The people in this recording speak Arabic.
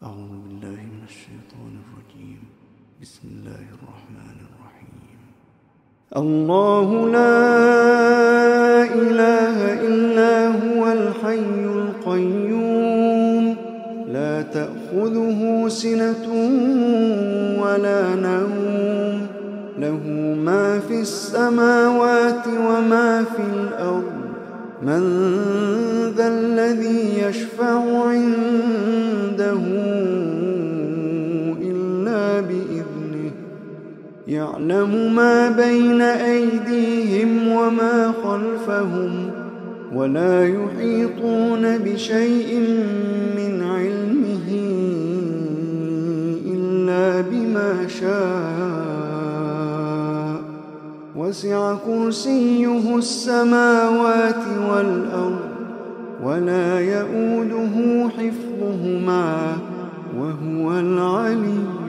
أعوذ بالله من الشيطان الرجيم. بسم الله الرحمن الرحيم. الله لا إله إلا هو الحي القيوم لا تأخذه سنة ولا نوم له ما في السماوات وما في الأرض من ذا الذي يشفع عنده إلا بإذنه يعلم ما بين أيديهم وما خلفهم ولا يحيطون بشيء من علمه إلا بما شاء وسع كرسيه السماوات والأرض ولا يؤوده حفظهما وهو العلي